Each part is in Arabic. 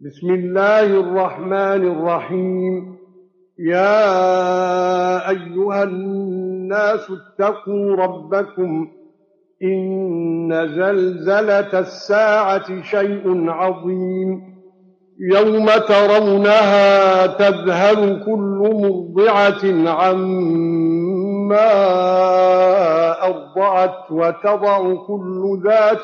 بسم الله الرحمن الرحيم. يا أيها الناس اتقوا ربكم إن زلزلة الساعة شيء عظيم يوم ترونها تذهل كل مرضعة عما أرضعت وتضع كل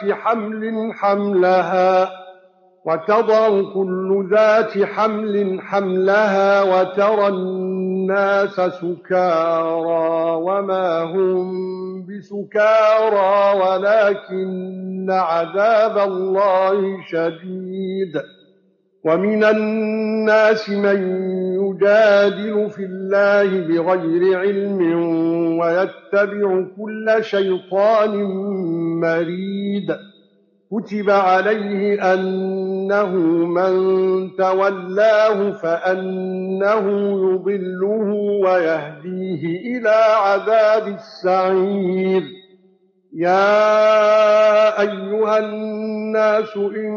ذات حمل حملها وترى الناس سكارى وما هم بسكارى ولكن عذاب الله شديد. ومن الناس من يجادل في الله بغير علم ويتبع كل شيطان مريد. كتب عليه أنه من تولاه فأنه يضله ويهديه إلى عذاب السعير. يا أيها الناس إن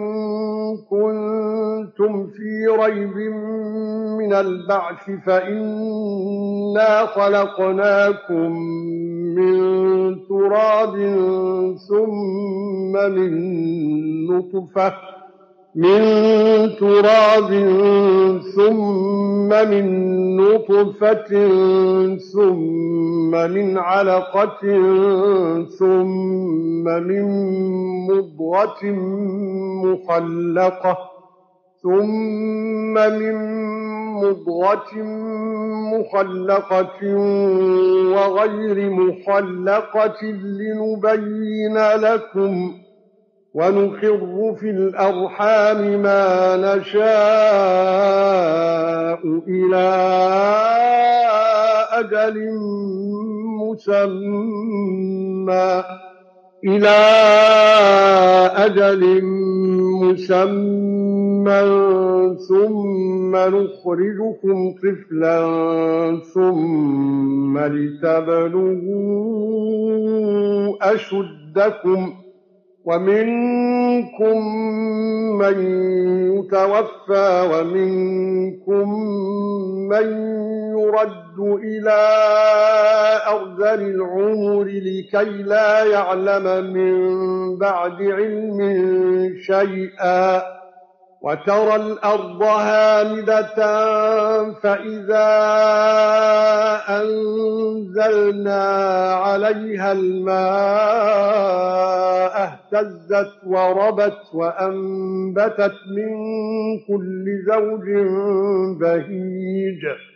كنتم في ريب من البعث فإنا خلقناكم من تراب ثم من نطفة ثم من علقة ثم من مضغة مخلقة وغير مخلقة لنبين لكم ونقر في الأرحام ما نشاء إلى أجل مسمى ثم نخرجكم طفلا ثم لتبلغوا أشدكم ومنكم من يتوفى ومنكم من يرد إلى أرذل العمر لكي لا يعلم من بعد علم شيئا. وترى الأرض هامدة فإذا أنزلنا عليها الماء اهتزت وربت وأنبتت من كل زوج بهيج.